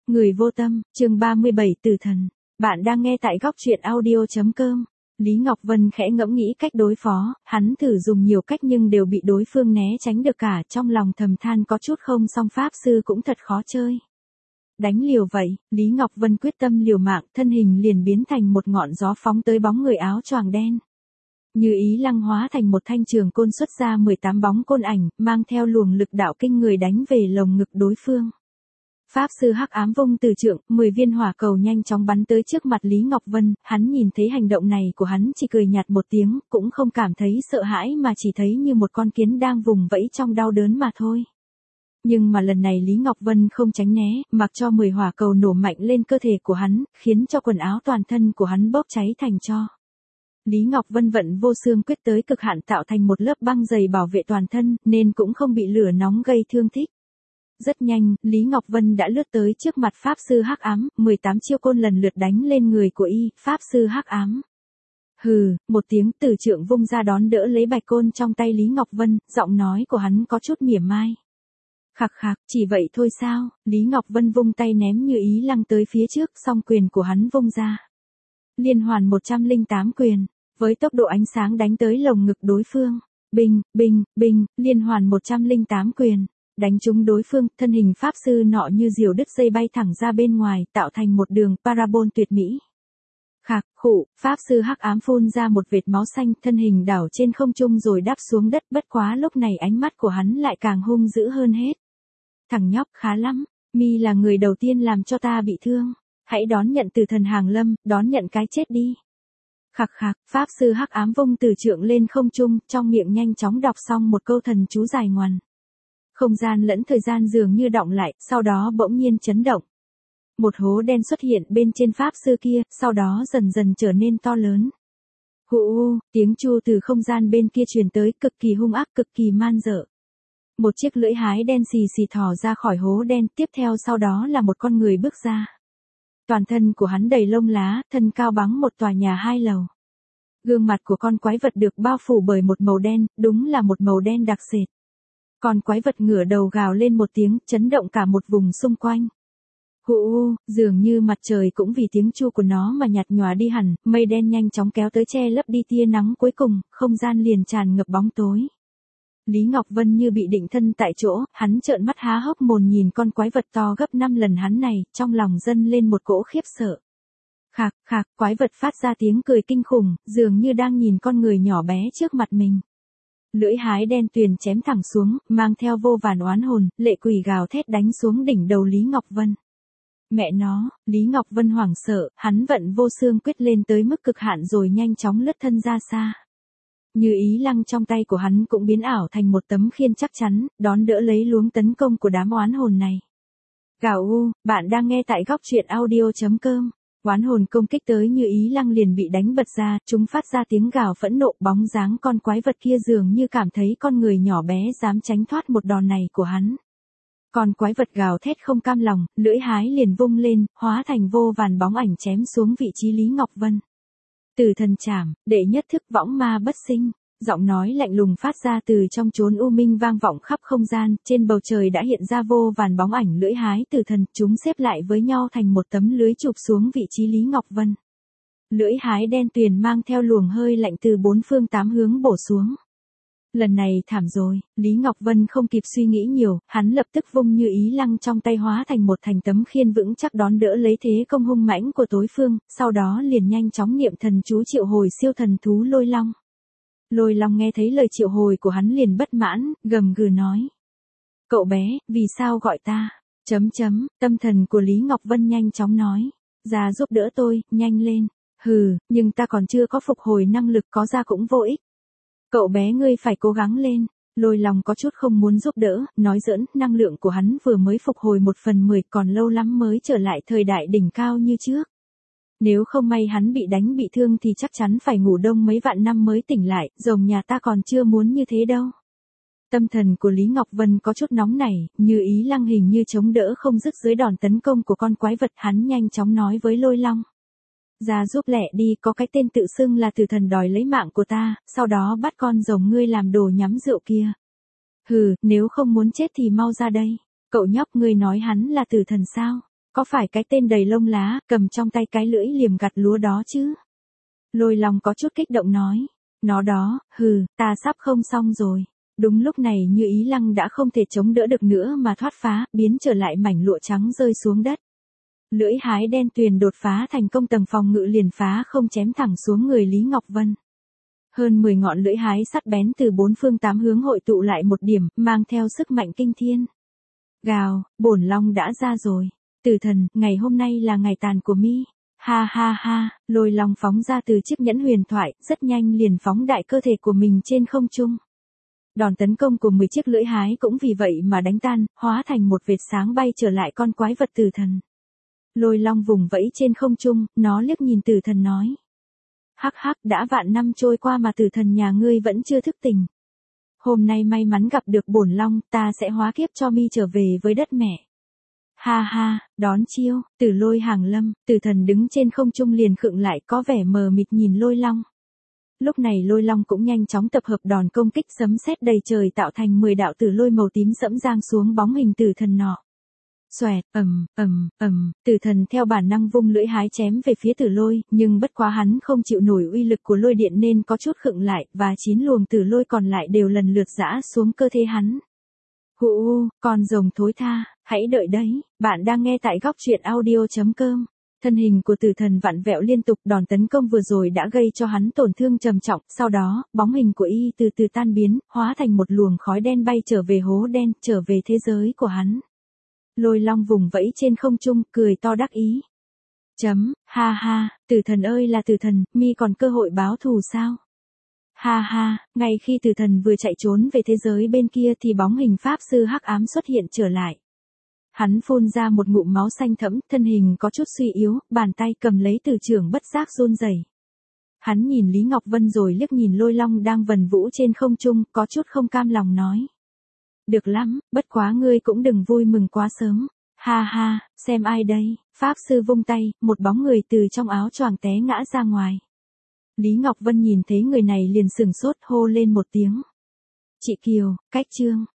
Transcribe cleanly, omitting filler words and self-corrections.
Người vô tâm, chương 37 Tử thần. Bạn đang nghe tại góc truyện audio.com. Lý Ngọc Vân khẽ ngẫm nghĩ cách đối phó, hắn thử dùng nhiều cách nhưng đều bị đối phương né tránh được cả, trong lòng thầm than có chút không xong, pháp sư cũng thật khó chơi. Đánh liều vậy, Lý Ngọc Vân quyết tâm liều mạng, thân hình liền biến thành một ngọn gió phóng tới bóng người áo choàng đen. Như ý lăng hóa thành một thanh trường côn xuất ra 18 bóng côn ảnh, mang theo luồng lực đạo kinh người đánh về lồng ngực đối phương. Pháp sư hắc ám vung từ trượng, 10 viên hỏa cầu nhanh chóng bắn tới trước mặt Lý Ngọc Vân, hắn nhìn thấy hành động này của hắn chỉ cười nhạt một tiếng, cũng không cảm thấy sợ hãi mà chỉ thấy như một con kiến đang vùng vẫy trong đau đớn mà thôi. Nhưng mà lần này Lý Ngọc Vân không tránh né, mặc cho 10 hỏa cầu nổ mạnh lên cơ thể của hắn, khiến cho quần áo toàn thân của hắn bốc cháy thành tro. Lý Ngọc Vân vận vô xương quyết tới cực hạn tạo thành một lớp băng dày bảo vệ toàn thân, nên cũng không bị lửa nóng gây thương tích. Rất nhanh, Lý Ngọc Vân đã lướt tới trước mặt Pháp sư hắc ám, 18 chiêu côn lần lượt đánh lên người của Pháp sư hắc ám. Hừ, một tiếng từ trượng vung ra đón đỡ lấy bạch côn trong tay Lý Ngọc Vân, giọng nói của hắn có chút mỉa mai. Khạc khạc, chỉ vậy thôi sao? Lý Ngọc Vân vung tay ném Như ý lăng tới phía trước, song quyền của hắn vung ra. Liên hoàn 108 quyền, với tốc độ ánh sáng đánh tới lồng ngực đối phương. Binh, binh, binh, liên hoàn 108 quyền. Đánh trúng đối phương, thân hình pháp sư nọ như diều đứt dây bay thẳng ra bên ngoài, tạo thành một đường parabol tuyệt mỹ. Khạc, khụ, pháp sư hắc ám phun ra một vệt máu xanh, thân hình đảo trên không trung rồi đáp xuống đất, bất quá lúc này ánh mắt của hắn lại càng hung dữ hơn hết. Thằng nhóc khá lắm, mi là người đầu tiên làm cho ta bị thương, hãy đón nhận từ thần hàng lâm, đón nhận cái chết đi. Khạc khạc, pháp sư hắc ám vung từ trượng lên không trung, trong miệng nhanh chóng đọc xong một câu thần chú dài ngoằng. Không gian lẫn thời gian dường như đọng lại, sau đó bỗng nhiên chấn động. Một hố đen xuất hiện bên trên pháp sư kia, sau đó dần dần trở nên to lớn. Hụ, tiếng chu từ không gian bên kia truyền tới, cực kỳ hung ác, cực kỳ man dợ. Một chiếc lưỡi hái đen xì xì thò ra khỏi hố đen, tiếp theo sau đó là một con người bước ra. Toàn thân của hắn đầy lông lá, thân cao bằng một tòa nhà 2 lầu. Gương mặt của con quái vật được bao phủ bởi một màu đen, đúng là một màu đen đặc sệt. Con quái vật ngửa đầu gào lên một tiếng, chấn động cả một vùng xung quanh. Hụ, dường như mặt trời cũng vì tiếng chu của nó mà nhạt nhòa đi hẳn, mây đen nhanh chóng kéo tới che lấp đi tia nắng cuối cùng, không gian liền tràn ngập bóng tối. Lý Ngọc Vân như bị định thân tại chỗ, hắn trợn mắt há hốc mồm nhìn con quái vật to gấp 5 lần hắn này, trong lòng dâng lên một cỗ khiếp sợ. Khạc, khạc, quái vật phát ra tiếng cười kinh khủng, dường như đang nhìn con người nhỏ bé trước mặt mình. Lưỡi hái đen tuyền chém thẳng xuống, mang theo vô vàn oán hồn, lệ quỷ gào thét đánh xuống đỉnh đầu Lý Ngọc Vân. Mẹ nó, Lý Ngọc Vân hoảng sợ, hắn vận vô xương quyết lên tới mức cực hạn rồi nhanh chóng lướt thân ra xa. Như ý lăng trong tay của hắn cũng biến ảo thành một tấm khiên chắc chắn, đón đỡ lấy luống tấn công của đám oán hồn này. Gào u, bạn đang nghe tại góc truyện audio.com. Oán hồn công kích tới Như ý lăng liền bị đánh bật ra, chúng phát ra tiếng gào phẫn nộ, bóng dáng con quái vật kia dường như cảm thấy con người nhỏ bé dám tránh thoát một đòn này của hắn. Con quái vật gào thét không cam lòng, lưỡi hái liền vung lên, hóa thành vô vàn bóng ảnh chém xuống vị trí Lý Ngọc Vân. Tử thần trảm, đệ nhất thức võng ma bất sinh. Giọng nói lạnh lùng phát ra từ trong chốn u minh vang vọng khắp không gian, trên bầu trời đã hiện ra vô vàn bóng ảnh lưỡi hái tử thần, chúng xếp lại với nhau thành một tấm lưới chụp xuống vị trí Lý Ngọc Vân. Lưỡi hái đen tuyền mang theo luồng hơi lạnh từ 4 phương 8 hướng bổ xuống. Lần này thảm rồi, Lý Ngọc Vân không kịp suy nghĩ nhiều, hắn lập tức vung Như ý lăng trong tay hóa thành một thành tấm khiên vững chắc đón đỡ lấy thế công hung mãnh của đối phương, sau đó liền nhanh chóng niệm thần chú triệu hồi siêu thần thú Lôi Long. Lôi Long nghe thấy lời triệu hồi của hắn liền bất mãn, gầm gừ nói. Cậu bé, vì sao gọi ta? Tâm thần của Lý Ngọc Vân nhanh chóng nói. Ra giúp đỡ tôi, nhanh lên. Hừ, nhưng ta còn chưa có phục hồi năng lực, có ra cũng vô ích. Cậu bé ngươi phải cố gắng lên. Lôi Long có chút không muốn giúp đỡ, nói giỡn, năng lượng của hắn vừa mới phục hồi 1/10, còn lâu lắm mới trở lại thời đại đỉnh cao như trước. Nếu không may hắn bị đánh bị thương thì chắc chắn phải ngủ đông mấy vạn năm mới tỉnh lại, rồng nhà ta còn chưa muốn như thế đâu. Tâm thần của Lý Ngọc Vân có chút nóng nảy, Như ý lăng hình như chống đỡ không dứt dưới đòn tấn công của con quái vật, hắn nhanh chóng nói với Lôi Long. Ra giúp lẹ đi, có cái tên tự xưng là tử thần đòi lấy mạng của ta, sau đó bắt con rồng ngươi làm đồ nhắm rượu kia. Hừ, nếu không muốn chết thì mau ra đây. Cậu nhóc ngươi nói hắn là tử thần sao? Có phải cái tên đầy lông lá, cầm trong tay cái lưỡi liềm gặt lúa đó chứ? Lôi Long có chút kích động nói. Nó đó, ta sắp không xong rồi. Đúng lúc này Như Ý Lăng đã không thể chống đỡ được nữa mà thoát phá, biến trở lại mảnh lụa trắng rơi xuống đất. Lưỡi hái đen tuyền đột phá thành công tầng phòng ngự liền phá không chém thẳng xuống người Lý Ngọc Vân. Hơn 10 ngọn lưỡi hái sắc bén từ bốn phương tám hướng hội tụ lại một điểm, mang theo sức mạnh kinh thiên. Gào, bổn long đã ra rồi. Tử thần, ngày hôm nay là ngày tàn của mi. Ha ha ha, Lôi Long phóng ra từ chiếc nhẫn huyền thoại, rất nhanh liền phóng đại cơ thể của mình trên không trung. Đòn tấn công của 10 chiếc lưỡi hái cũng vì vậy mà đánh tan, hóa thành một vệt sáng bay trở lại con quái vật tử thần. Lôi Long vùng vẫy trên không trung, nó liếc nhìn tử thần nói. Hắc hắc, đã vạn năm trôi qua mà tử thần nhà ngươi vẫn chưa thức tỉnh. Hôm nay may mắn gặp được bổn long, ta sẽ hóa kiếp cho mi trở về với đất mẹ. Ha ha, đón chiêu, Tử Lôi hàng lâm, tử thần đứng trên không trung liền khựng lại có vẻ mờ mịt nhìn Lôi Long. Lúc này Lôi Long cũng nhanh chóng tập hợp đòn công kích sấm sét đầy trời tạo thành 10 đạo tử lôi màu tím sẫm giang xuống bóng hình tử thần nọ. Xoẹt, tử thần theo bản năng vung lưỡi hái chém về phía tử lôi, nhưng bất quá hắn không chịu nổi uy lực của lôi điện nên có chút khựng lại, và 9 luồng tử lôi còn lại đều lần lượt giã xuống cơ thể hắn. Hụ, con rồng thối tha, hãy đợi đấy, bạn đang nghe tại góc truyện audio.com. Thân hình của tử thần vặn vẹo liên tục, đòn tấn công vừa rồi đã gây cho hắn tổn thương trầm trọng, sau đó, bóng hình của y từ từ tan biến, hóa thành một luồng khói đen bay trở về hố đen, trở về thế giới của hắn. Lôi Long vùng vẫy trên không trung, cười to đắc ý. Ha ha, tử thần ơi là tử thần, mi còn cơ hội báo thù sao? Ha ha, ngay khi tử thần vừa chạy trốn về thế giới bên kia thì bóng hình pháp sư hắc ám xuất hiện trở lại. Hắn phun ra một ngụm máu xanh thẫm, thân hình có chút suy yếu, bàn tay cầm lấy từ trường bất giác run rẩy. Hắn nhìn Lý Ngọc Vân rồi liếc nhìn Lôi Long đang vần vũ trên không trung, có chút không cam lòng nói. Được lắm, bất quá ngươi cũng đừng vui mừng quá sớm. Ha ha, xem ai đây, pháp sư vung tay, một bóng người từ trong áo choàng té ngã ra ngoài. Lý Ngọc Vân nhìn thấy người này liền sửng sốt hô lên một tiếng. Chị Kiều, cách trương,